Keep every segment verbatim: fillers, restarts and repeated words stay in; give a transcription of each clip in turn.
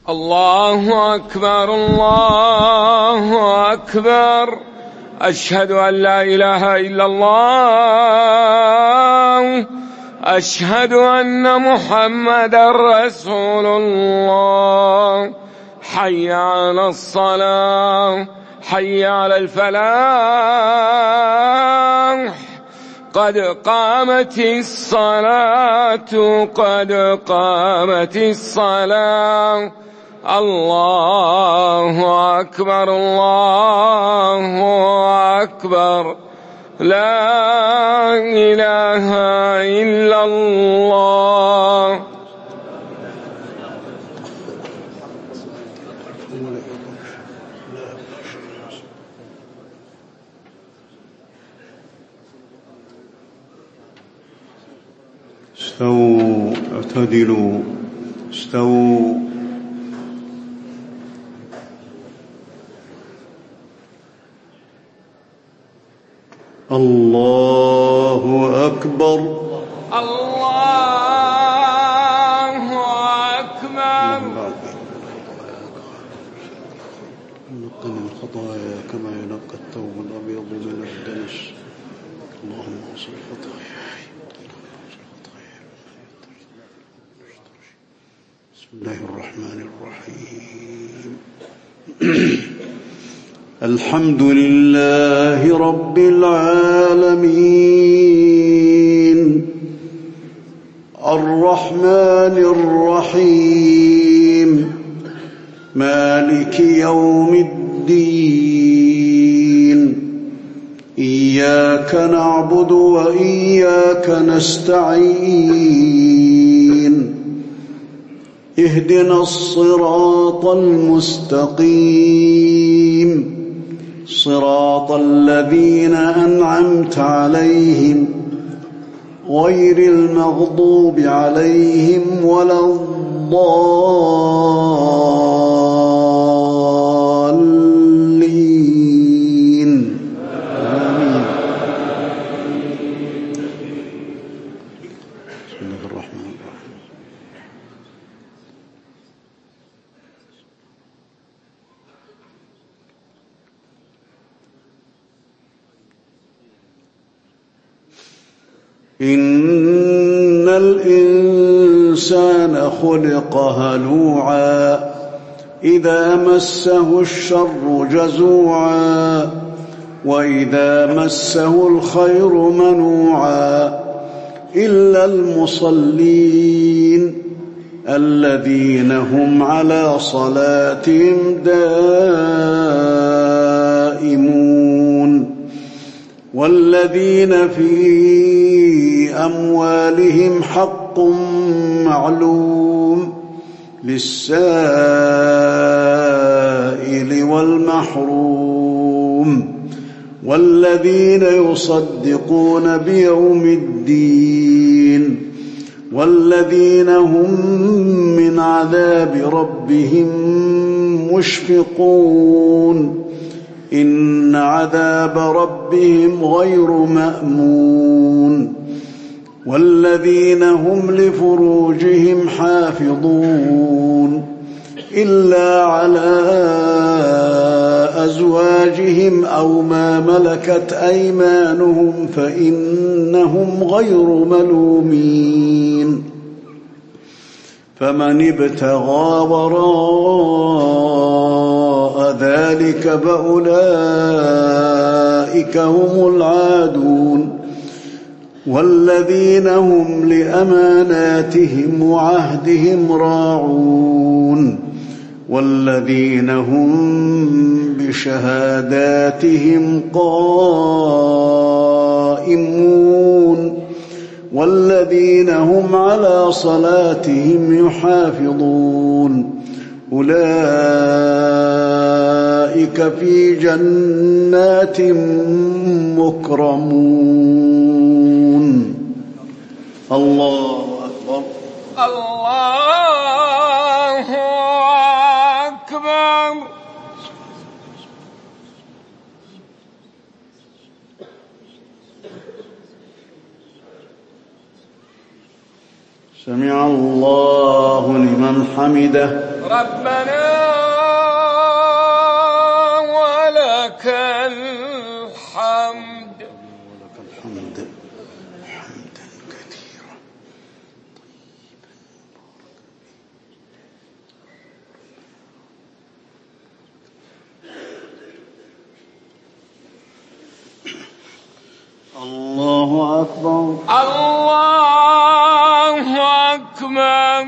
الله أكبر الله أكبر. أشهد أن لا إله إلا الله. أشهد أن محمدًا رسول الله. حي على الصلاة حي على الفلاح. قد قامت الصلاة قد قامت الصلاة. الله أكبر الله أكبر. لا إله إلا الله. استووا اعتدلوا استووا. الله أكبر الله أكبر. نقنا من الخطايا كما ينقى الثوب الأبيض من الدنس. اللهم اغفر خطاياي. بسم الله الرحمن الرحيم. الحمد لله رب العالمين الرحمن الرحيم مالك يوم الدين. إياك نعبد وإياك نستعين. اهدنا الصراط المستقيم صراط الذين أنعمت عليهم غير المغضوب عليهم ولا الضالين. آمين. بسم الله الرحمن الرحيم. إن الإنسان خلق هلوعا إذا مسه الشر جزوعا وإذا مسه الخير منوعا إلا المصلين الذين هم على صلاتهم دائمون والذين في أموالهم حق معلوم للسائل والمحروم والذين يصدقون بيوم الدين والذين هم من عذاب ربهم مشفقون إن عذاب ربهم غير مأمون والذين هم لفروجهم حافظون إلا على أزواجهم أو ما ملكت أيمانهم فإنهم غير ملومين فمن ابتغى وراء ذلك فأولئك هم العادون والذين هم لأماناتهم وعهدهم راعون والذين هم بشهاداتهم قائمون والذين هم على صلاتهم يحافظون أولئك في جنات مكرمون. الله أكبر الله أكبر. سمع الله لمن حمده. ربنا ولك الحمد ولك الحمد حمدا كثيرا الله أكبر الله أكبر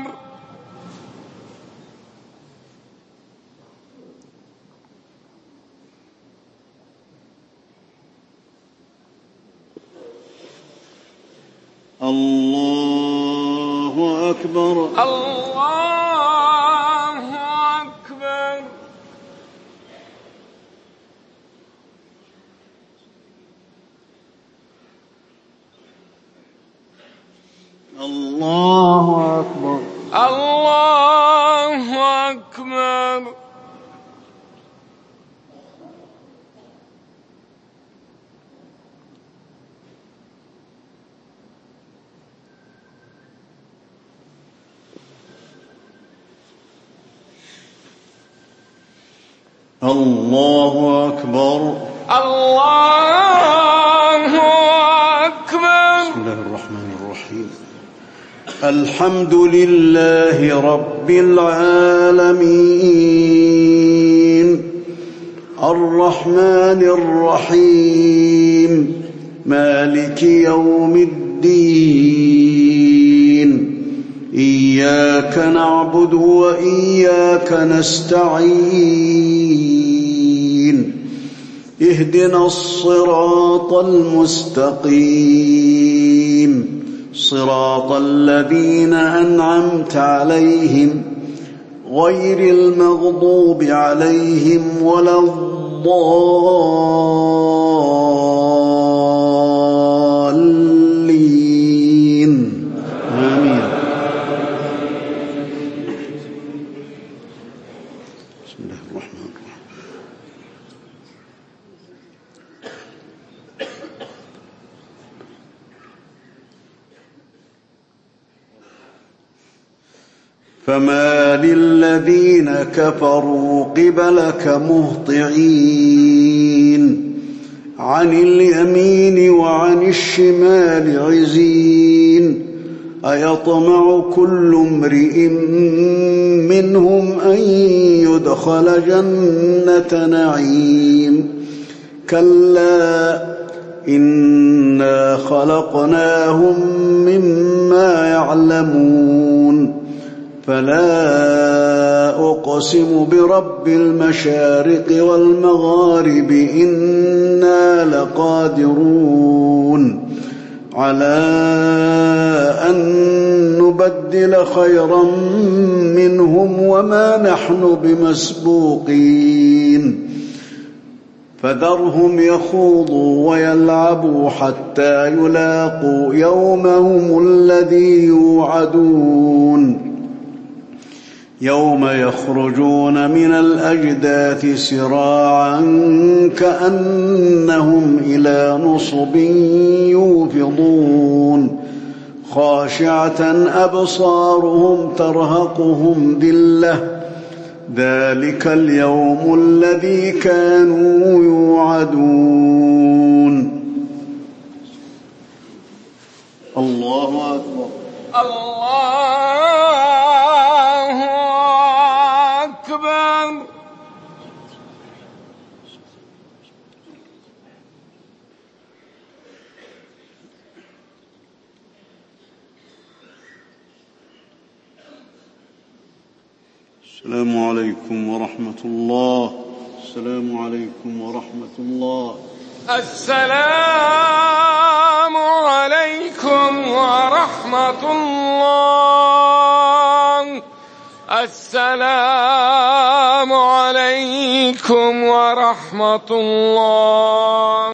الله أكبر الله أكبر الله أكبر الله أكبر الله أكبر الله أكبر بسم الله الرحمن الرحيم الحمد لله رب العالمين الرحمن الرحيم مالك يوم الدين إياك نعبد وإياك نستعين اهدنا الصراط المستقيم صراط الذين أنعمت عليهم غير المغضوب عليهم ولا الضالين آمين بسم الله الرحمن الرحيم فما للذين كفروا قبلك مهطعين عن اليمين وعن الشمال عزين أيطمع كل امرئ منهم أن يدخل جنة نعيم كلا إنا خلقناهم مما يعلمون فلا أقسم برب المشارق والمغارب إنا لقادرون على أن نبدل خيرا منهم وما نحن بمسبوقين فذرهم يخوضوا ويلعبوا حتى يلاقوا يومهم الذي يوعدون يوم يخرجون من الأجداث سراعا كأنهم إلى نصب يوفضون خاشعة أبصارهم ترهقهم ذلة ذلك اليوم الذي كانوا يوعدون الله أكبر الله أكبر السلام عليكم ورحمة الله السلام عليكم ورحمة الله السلام عليكم ورحمة الله السلام عليكم ورحمة الله